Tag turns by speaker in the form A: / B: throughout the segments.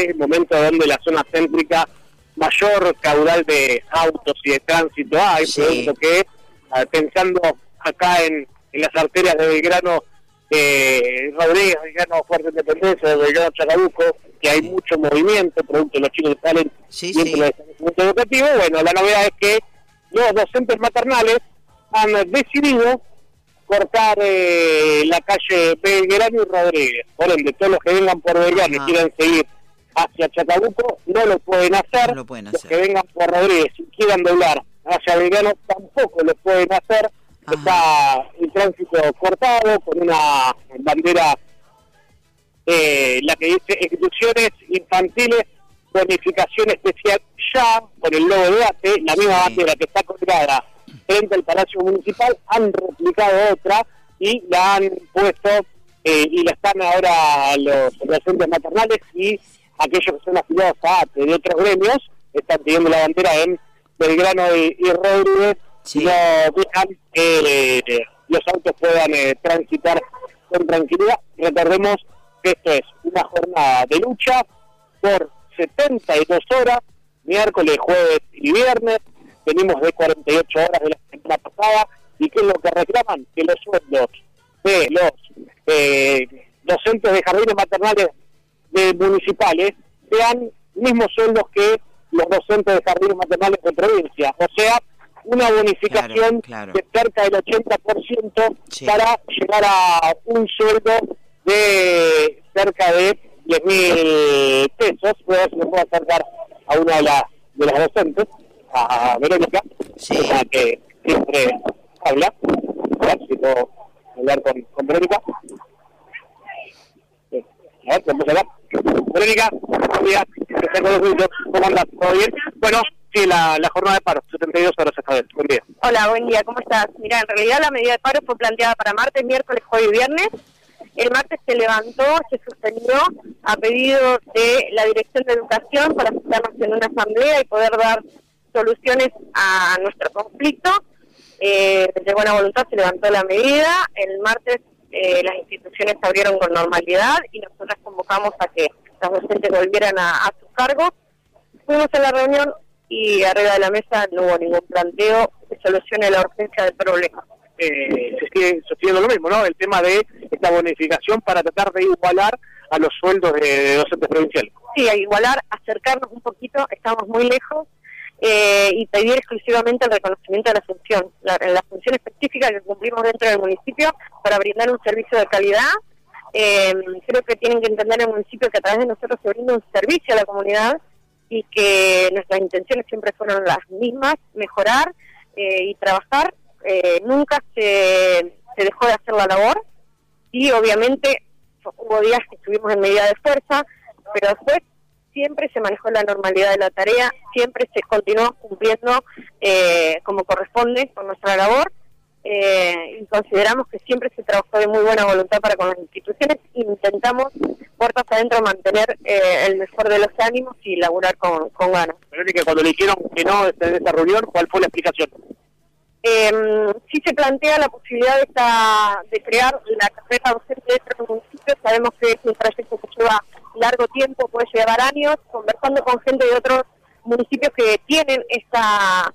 A: es el momento donde la zona céntrica mayor caudal de autos y de tránsito hay, producto que, pensando acá en las arterias de Belgrano, Rodríguez, Belgrano Fuerte Independencia, de Belgrano Chacabuco, que hay mucho movimiento, producto de los chicos que salen dentro del establecimiento educativo. Bueno, la novedad es que los docentes maternales han decidido cortar la calle Belgrano y Rodríguez. Por ende, todos los que vengan por Belgrano y quieran seguir hacia Chacabuco no lo pueden hacer. Los que vengan por Rodríguez y quieran doblar hacia Belgrano tampoco lo pueden hacer. Está el tránsito cortado con una bandera, la que dice instituciones infantiles, bonificación especial ya, con el logo de ATE, la misma bandera que está colgada frente al Palacio Municipal. Han replicado otra y la han puesto y la están ahora los docentes maternales y aquellos que son afiliados a ATE de otros gremios, están pidiendo la bandera en Belgrano y Rodríguez. No dejan que los autos puedan transitar con tranquilidad. Recordemos que esto es una jornada de lucha por 72 horas, miércoles, jueves y viernes. Venimos de 48 horas de la semana pasada. ¿Y qué es lo que reclaman? Que los sueldos de los docentes de jardines maternales municipales sean mismos sueldos que los docentes de jardines maternales de provincia. O sea, una bonificación de cerca del 80% para llegar a un sueldo de cerca de 10.000 pesos. Voy a ver si me puedo acercar a una de las docentes, a Verónica, que siempre habla. A ver si puedo hablar con Verónica. A ver, vamos a hablar. Verónica, buenos días. ¿Cómo andás? ¿Todo bien? Bueno, sí, la jornada de paro, 72 horas esta vez. Buen día.
B: Hola, buen día, ¿cómo estás? Mira, en realidad la medida de paro fue planteada para martes, miércoles, jueves y viernes. El martes se levantó, se suspendió a pedido de la Dirección de Educación para sentarnos en una asamblea y poder dar soluciones a nuestro conflicto. De buena voluntad se levantó la medida. El martes las instituciones se abrieron con normalidad y nosotros convocamos a que los docentes volvieran a sus cargos. Fuimos a la reunión y arriba de la mesa no hubo ningún planteo que solucione la urgencia del problema.
A: Se sigue sosteniendo lo mismo, ¿no? El tema de esta bonificación para tratar de igualar a los sueldos de docentes provinciales.
B: Sí, a igualar, acercarnos un poquito, estamos muy lejos, y pedir exclusivamente el reconocimiento de la función específica que cumplimos dentro del municipio para brindar un servicio de calidad. Creo que tienen que entender el municipio que a través de nosotros se brinda un servicio a la comunidad y que nuestras intenciones siempre fueron las mismas, mejorar y trabajar. Nunca se dejó de hacer la labor y obviamente hubo días que estuvimos en medida de fuerza, pero después siempre se manejó la normalidad de la tarea, siempre se continuó cumpliendo como corresponde con nuestra labor, y consideramos que siempre se trabajó de muy buena voluntad para con las instituciones. Intentamos puertas adentro mantener el mejor de los ánimos y laburar con ganas.
A: Verónica, cuando le dijeron que no en esta reunión, ¿cuál fue la explicación?
B: Sí se plantea la posibilidad de crear la carrera docente dentro del municipio. Sabemos que es un trayecto que lleva largo tiempo, puede llevar años, conversando con gente de otros municipios que tienen esta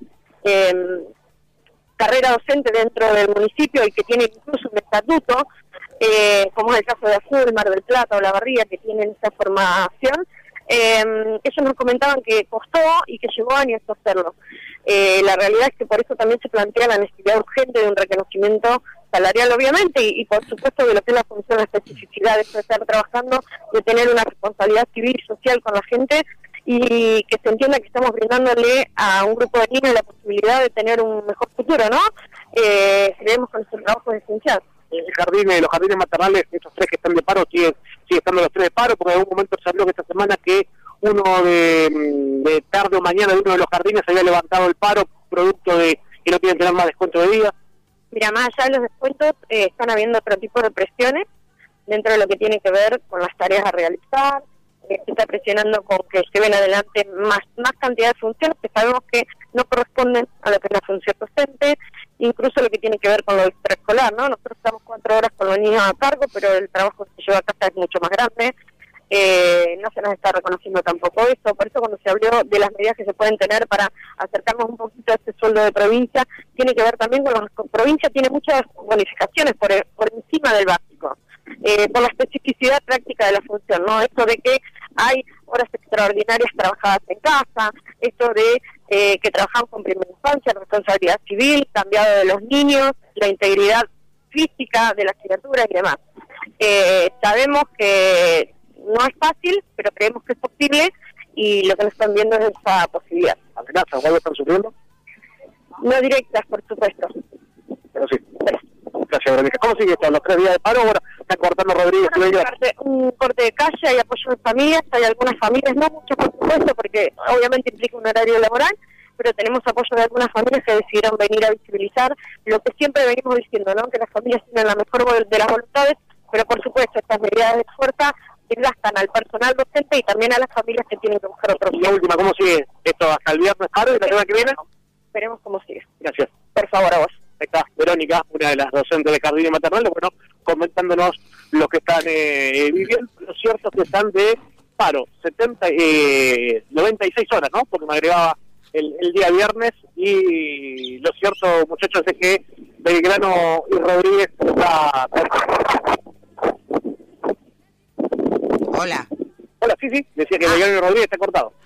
B: carrera docente dentro del municipio y que tienen incluso un estatuto, como es el caso de Azul, Mar del Plata o La Barría, que tienen esta formación. Ellos nos comentaban que costó y que llevó años hacerlo. La realidad es que por eso también se plantea la necesidad urgente de un reconocimiento salarial, obviamente, y por supuesto de lo que es la función, la especificidad de estar trabajando, de tener una responsabilidad civil y social con la gente, y que se entienda que estamos brindándole a un grupo de niños la posibilidad de tener un mejor futuro, ¿no? Creemos que nuestro trabajo es esencial.
A: Los jardines maternales, estos tres que están de paro, sigue estando los tres de paro, porque en algún momento se habló que esta semana que uno de tarde o mañana de uno de los jardines había levantado el paro, producto de que no quieren tener más descuento de día.
B: Mira, más allá de los descuentos, están habiendo otro tipo de presiones dentro de lo que tiene que ver con las tareas a realizar. Se está presionando con que lleven adelante más cantidad de funciones que sabemos que no corresponden a lo que es la función docente, incluso lo que tiene que ver con lo extraescolar, ¿no? Nosotros estamos 4 horas con los niños a cargo, pero el trabajo que se lleva a casa es mucho más grande. no se nos está reconociendo tampoco eso. Por eso cuando se habló de las medidas que se pueden tener para acercarnos un poquito a este sueldo de provincia, tiene que ver también con las provincias, tiene muchas bonificaciones por encima del básico, por la especificidad práctica de la función, ¿no? Esto de que hay horas extraordinarias trabajadas en casa, esto de que trabajamos con primera infancia, responsabilidad civil, cambiado de los niños, la integridad física de las criaturas y demás. Sabemos que no es fácil, pero creemos que es posible y lo que nos están viendo es esa posibilidad.
A: ¿Amenazas o algo están sufriendo?
B: No directas, por supuesto.
A: Pero sí. Gracias, Verónica. ¿Cómo sigue esto? ¿Los 3 días de paro? Ahora están cortando Rodríguez.
B: Un corte de calle, hay apoyo en familias, hay algunas familias, no muchas por supuesto, porque obviamente implica un horario laboral, pero tenemos apoyo de algunas familias que decidieron venir a visibilizar lo que siempre venimos diciendo, ¿no? Que las familias tienen la mejor de las voluntades, pero por supuesto estas medidas de fuerza desgastan al personal docente y también a las familias que tienen que buscar otros.
A: Y la última, ¿cómo sigue esto hasta el viernes tarde, la semana que viene?
B: Veremos cómo sigue.
A: Gracias.
B: Por favor, a vos.
A: Ahí está Verónica, una de las docentes de jardín y maternal, bueno, comentándonos lo que están viviendo. Lo cierto es que están de paro, 96 horas, ¿no? Porque me agregaba el día viernes, y lo cierto, muchachos, es que Belgrano y Rodríguez está...
C: Hola.
A: Hola, sí, decía que Belgrano y Rodríguez está cortado.